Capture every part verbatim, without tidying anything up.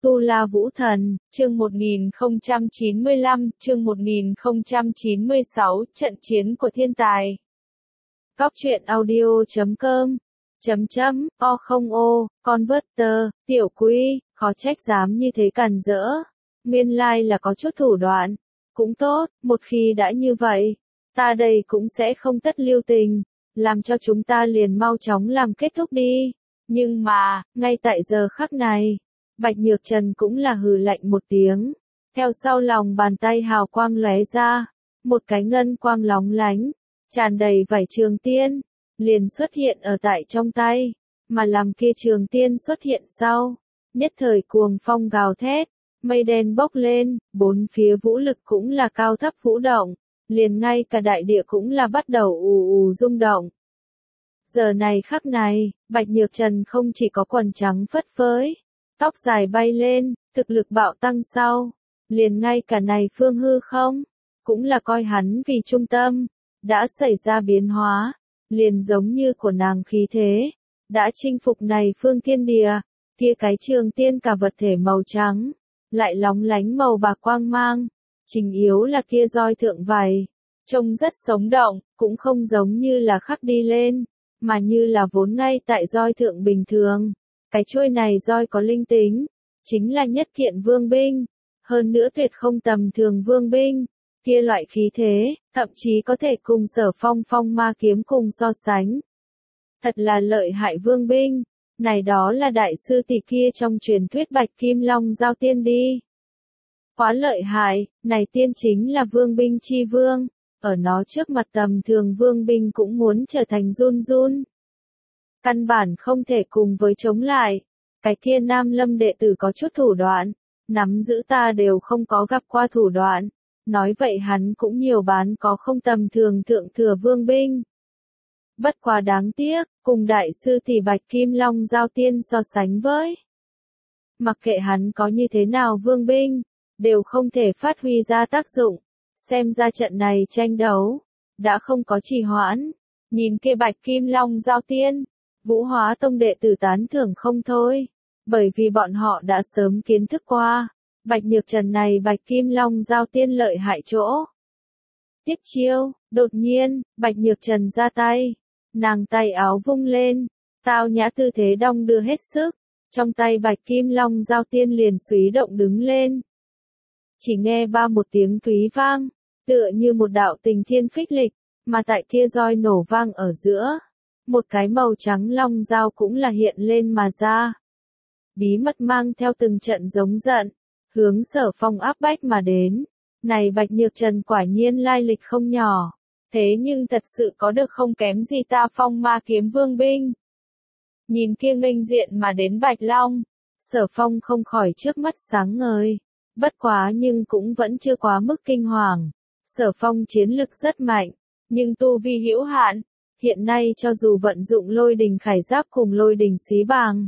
Tu La Vũ Thần, chương một nghìn không trăm chín mươi lăm, chương một nghìn không trăm chín mươi sáu, trận chiến của thiên tài. Cóc truyện audio chấm com, chấm chấm, o không ô, converter, tiểu quý, khó trách dám như thế càn rỡ. Nguyên lai là có chút thủ đoạn. Cũng tốt, một khi đã như vậy, ta đây cũng sẽ không tất lưu tình, làm cho chúng ta liền mau chóng làm kết thúc đi. Nhưng mà, ngay tại giờ khắc này, Bạch Nhược Trần cũng là hừ lạnh một tiếng, theo sau lòng bàn tay hào quang lóe ra, một cái ngân quang lóng lánh, tràn đầy vảy trường tiên, liền xuất hiện ở tại trong tay, mà làm kia trường tiên xuất hiện sau, nhất thời cuồng phong gào thét, mây đen bốc lên, bốn phía vũ lực cũng là cao thấp vũ động, liền ngay cả đại địa cũng là bắt đầu ù ù rung động. Giờ này khắc này, Bạch Nhược Trần không chỉ có quần trắng phất phới, tóc dài bay lên, thực lực bạo tăng sau, liền ngay cả này phương hư không, cũng là coi hắn vì trung tâm, đã xảy ra biến hóa, liền giống như của nàng khí thế, đã chinh phục này phương thiên địa, kia cái trường tiên cả vật thể màu trắng, lại lóng lánh màu bạc quang mang, chính yếu là kia roi thượng vảy, trông rất sống động, cũng không giống như là khắc đi lên, mà như là vốn ngay tại roi thượng bình thường. Cái chuôi này roi có linh tính, chính là nhất kiện vương binh, hơn nữa tuyệt không tầm thường vương binh, kia loại khí thế, thậm chí có thể cùng Sở Phong phong ma kiếm cùng so sánh. Thật là lợi hại vương binh, này đó là đại sư tỷ kia trong truyền thuyết Bạch Kim Long giao tiên đi. Quá lợi hại, này tiên chính là vương binh chi vương, ở nó trước mặt tầm thường vương binh cũng muốn trở thành run run. Căn bản không thể cùng với chống lại, cái kia Nam Lâm đệ tử có chút thủ đoạn, nắm giữ ta đều không có gặp qua thủ đoạn, nói vậy hắn cũng nhiều bán có không tầm thường thượng thừa vương binh. Bất quá đáng tiếc, cùng đại sư tỷ Bạch Kim Long giao tiên so sánh với. Mặc kệ hắn có như thế nào vương binh, đều không thể phát huy ra tác dụng, xem ra trận này tranh đấu, đã không có trì hoãn, nhìn kia Bạch Kim Long giao tiên. Vũ Hóa Tông đệ tử tán thưởng không thôi, bởi vì bọn họ đã sớm kiến thức qua, Bạch Nhược Trần này Bạch Kim Long giao tiên lợi hại chỗ. Tiếp chiêu, đột nhiên, Bạch Nhược Trần ra tay, nàng tay áo vung lên, tao nhã tư thế đong đưa hết sức, trong tay Bạch Kim Long giao tiên liền xúy động đứng lên. Chỉ nghe ba một tiếng túy vang, tựa như một đạo tình thiên phích lịch, mà tại kia roi nổ vang ở giữa. Một cái màu trắng long dao cũng là hiện lên mà ra. Bí mật mang theo từng trận giống giận, hướng Sở Phong áp bách mà đến. Này Bạch Nhược Trần quả nhiên lai lịch không nhỏ, thế nhưng thật sự có được không kém gì ta phong ma kiếm vương binh. Nhìn kia nghênh diện mà đến Bạch Long, Sở Phong không khỏi trước mắt sáng ngời, bất quá nhưng cũng vẫn chưa quá mức kinh hoàng. Sở Phong chiến lực rất mạnh, nhưng tu vi hữu hạn. Hiện nay cho dù vận dụng lôi đình khải giáp cùng lôi đình xí bàng,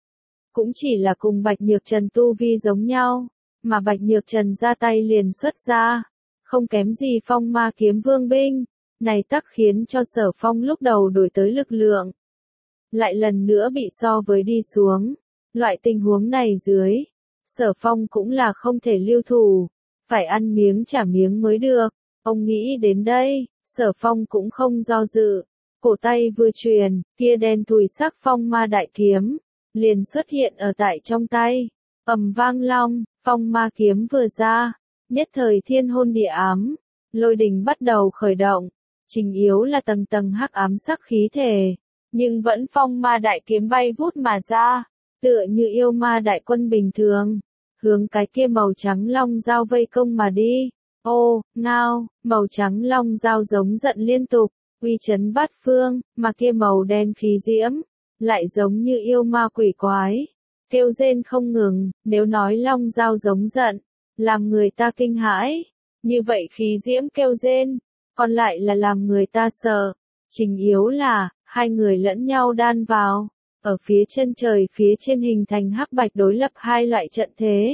cũng chỉ là cùng Bạch Nhược Trần tu vi giống nhau, mà Bạch Nhược Trần ra tay liền xuất ra, không kém gì phong ma kiếm vương binh, này tắc khiến cho Sở Phong lúc đầu đổi tới lực lượng, lại lần nữa bị so với đi xuống. Loại tình huống này dưới, Sở Phong cũng là không thể lưu thủ, phải ăn miếng trả miếng mới được. Ông nghĩ đến đây, Sở Phong cũng không do dự. Cổ tay vừa truyền, kia đen thùi sắc phong ma đại kiếm, liền xuất hiện ở tại trong tay. Ầm vang long, phong ma kiếm vừa ra, nhất thời thiên hôn địa ám, lôi đình bắt đầu khởi động, chính yếu là tầng tầng hắc ám sắc khí thể, nhưng vẫn phong ma đại kiếm bay vút mà ra, tựa như yêu ma đại quân bình thường, hướng cái kia màu trắng long dao vây công mà đi. Ô, ngao, màu trắng long dao giống giận liên tục. Uy chấn bát phương, mà kia màu đen khí diễm, lại giống như yêu ma quỷ quái, kêu rên không ngừng. Nếu nói long dao giống giận, làm người ta kinh hãi, như vậy khí diễm kêu rên, còn lại là làm người ta sợ. Chính yếu là, hai người lẫn nhau đan vào, ở phía chân trời phía trên hình thành hắc bạch đối lập hai loại trận thế.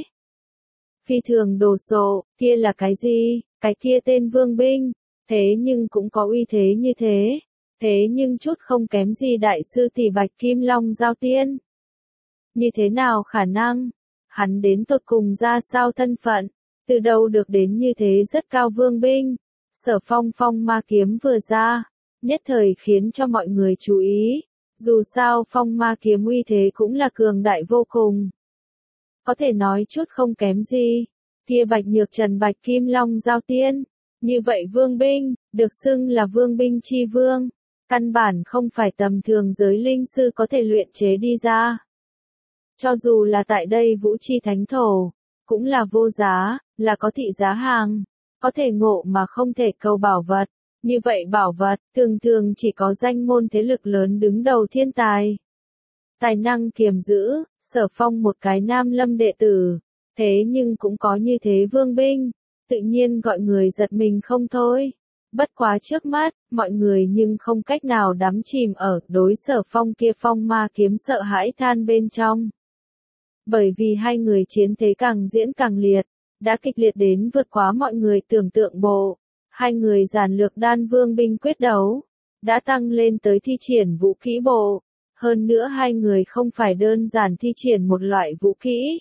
Phi thường đồ sộ, kia là cái gì? Cái kia tên vương binh. Thế nhưng cũng có uy thế như thế, thế nhưng chút không kém gì đại sư tỷ Bạch Kim Long giao tiên. Như thế nào khả năng? hắn đến tột cùng ra sao thân phận, từ đâu được đến như thế rất cao vương binh. Sở Phong phong ma kiếm vừa ra, nhất thời khiến cho mọi người chú ý, dù sao phong ma kiếm uy thế cũng là cường đại vô cùng. Có thể nói chút không kém gì, kia Bạch Nhược Trần Bạch Kim Long Giao Tiên, như vậy vương binh, được xưng là vương binh chi vương, căn bản không phải tầm thường giới linh sư có thể luyện chế đi ra. Cho dù là tại đây Vũ Chi Thánh Thổ, cũng là vô giá, là có thị giá hàng, có thể ngộ mà không thể cầu bảo vật. Như vậy bảo vật, thường thường chỉ có danh môn thế lực lớn đứng đầu thiên tài. Tài năng kiềm giữ, Sở Phong một cái nam lâm đệ tử, thế nhưng cũng có như thế vương binh, tự nhiên gọi người giật mình không thôi. Bất quá trước mắt, mọi người nhưng không cách nào đắm chìm ở đối Sở Phong kia phong ma kiếm sợ hãi than bên trong. Bởi vì hai người chiến thế càng diễn càng liệt, đã kịch liệt đến vượt quá mọi người tưởng tượng bộ. Hai người giản lược đan vương binh quyết đấu, đã tăng lên tới thi triển vũ kỹ bộ. Hơn nữa hai người không phải đơn giản thi triển một loại vũ kỹ,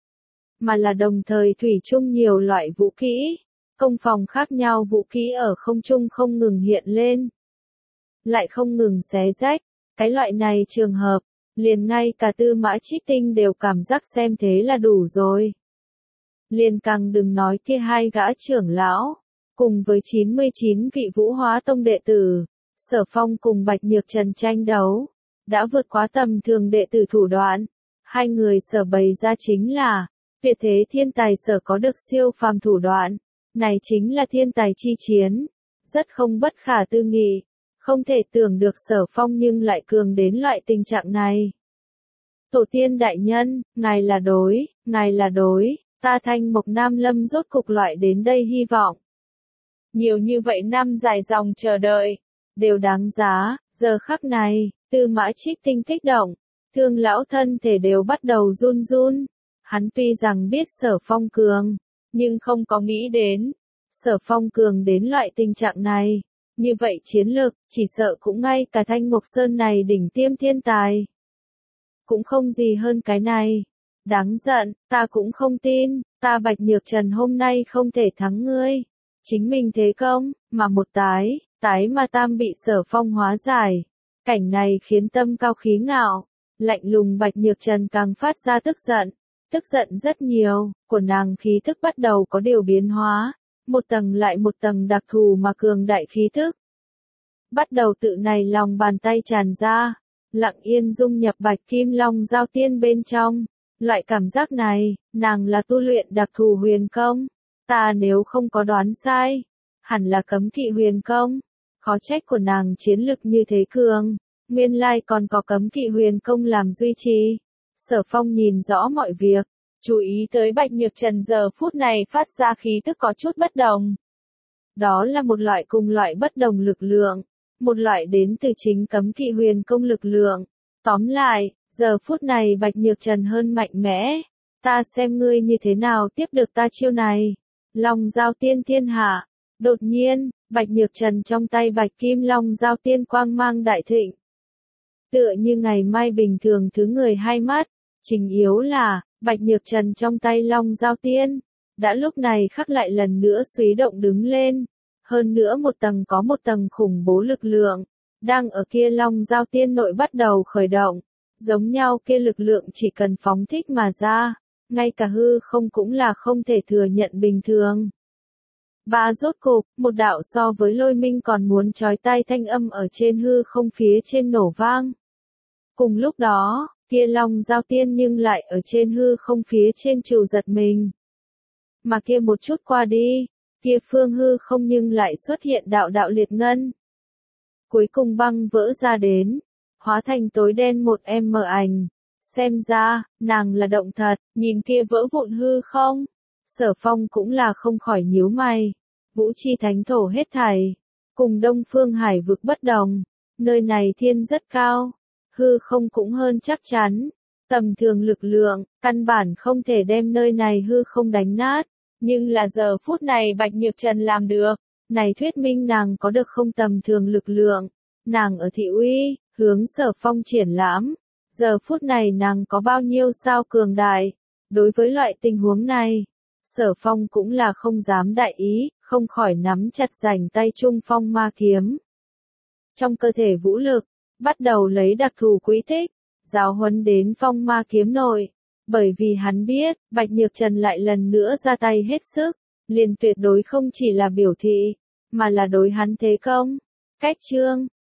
mà là đồng thời thủy chung nhiều loại vũ kỹ, công phòng khác nhau vũ kỹ ở không trung không ngừng hiện lên, lại không ngừng xé rách. Cái loại này trường hợp, liền ngay cả Tư Mã Trích Tinh đều cảm giác xem thế là đủ rồi. Liền càng đừng nói kia hai gã trưởng lão, cùng với chín mươi chín vị Vũ Hóa Tông đệ tử, Sở Phong cùng Bạch Nhược Trần tranh đấu, đã vượt quá tầm thường đệ tử thủ đoạn. Hai người sở bày ra chính là, tuyệt thế thiên tài sở có được siêu phàm thủ đoạn, này chính là thiên tài chi chiến, rất không bất khả tư nghị, không thể tưởng được Sở Phong nhưng lại cường đến loại tình trạng này. Tổ tiên đại nhân, ngài là đối, ngài là đối, ta Thanh Mộc Nam Lâm rốt cục loại đến đây hy vọng. Nhiều như vậy năm dài dòng chờ đợi, đều đáng giá, giờ khắc này, Tư Mã Trích Tinh kích động, thương lão thân thể đều bắt đầu run run. Hắn tuy rằng biết Sở Phong cường, nhưng không có nghĩ đến, Sở Phong cường đến loại tình trạng này. Như vậy chiến lược, chỉ sợ cũng ngay cả Thanh Mộc Sơn này đỉnh tiêm thiên tài. Cũng không gì hơn cái này. Đáng giận, ta cũng không tin, ta Bạch Nhược Trần hôm nay không thể thắng ngươi. Chính mình thế công, mà một tái, tái mà tam bị Sở Phong hóa giải. Cảnh này khiến tâm cao khí ngạo, lạnh lùng Bạch Nhược Trần càng phát ra tức giận. Tức giận rất nhiều, của nàng khí thức bắt đầu có điều biến hóa. Một tầng lại một tầng đặc thù mà cường đại khí thức. Bắt đầu tự này lòng bàn tay tràn ra, lặng yên dung nhập Bạch Kim Long Giao Tiên bên trong. Loại cảm giác này, nàng là tu luyện đặc thù huyền công. Ta nếu không có đoán sai, hẳn là cấm kỵ huyền công. Khó trách của nàng chiến lực như thế cường, nguyên lai còn có cấm kỵ huyền công làm duy trì. Sở Phong nhìn rõ mọi việc, chú ý tới Bạch Nhược Trần giờ phút này phát ra khí tức có chút bất đồng. Đó là một loại cùng loại bất đồng lực lượng, một loại đến từ chính cấm kỵ huyền công lực lượng. Tóm lại, giờ phút này Bạch Nhược Trần hơn mạnh mẽ, ta xem ngươi như thế nào tiếp được ta chiêu này. Long Giao Tiên thiên hạ, đột nhiên, Bạch Nhược Trần trong tay Bạch Kim Long Giao Tiên quang mang đại thịnh. Tựa như ngày mai bình thường thứ người hai mắt, chính yếu là, Bạch Nhược Trần trong tay Long Giao Tiên, đã lúc này khắc lại lần nữa suy động đứng lên. Hơn nữa một tầng có một tầng khủng bố lực lượng, đang ở kia Long Giao Tiên nội bắt đầu khởi động. Giống nhau kia lực lượng chỉ cần phóng thích mà ra, ngay cả hư không cũng là không thể thừa nhận bình thường. Ba rốt cục, một đạo so với lôi minh còn muốn chói tai thanh âm ở trên hư không phía trên nổ vang. Cùng lúc đó, kia Long Giao Tiên nhưng lại ở trên hư không phía trên trừ giật mình. Mà kia một chút qua đi, kia phương hư không nhưng lại xuất hiện đạo đạo liệt ngân. Cuối cùng băng vỡ ra đến, hóa thành tối đen một em mờ ảnh. Xem ra, nàng là động thật, nhìn kia vỡ vụn hư không. Sở Phong cũng là không khỏi nhíu mày. Vũ Chi Thánh Thổ hết thảy, cùng Đông Phương Hải vực bất đồng. Nơi này thiên rất cao, hư không cũng hơn chắc chắn. Tầm thường lực lượng, căn bản không thể đem nơi này hư không đánh nát. Nhưng là giờ phút này Bạch Nhược Trần làm được. Này thuyết minh nàng có được không tầm thường lực lượng. Nàng ở thị uy, hướng Sở Phong triển lãm. Giờ phút này nàng có bao nhiêu sao cường đại. Đối với loại tình huống này, Sở Phong cũng là không dám đại ý, không khỏi nắm chặt rảnh tay trung phong ma kiếm. Trong cơ thể vũ lực, bắt đầu lấy đặc thù quỹ tích, giáo huấn đến phong ma kiếm nội. Bởi vì hắn biết, Bạch Nhược Trần lại lần nữa ra tay hết sức, liền tuyệt đối không chỉ là biểu thị, mà là đối hắn thế công. Cách chương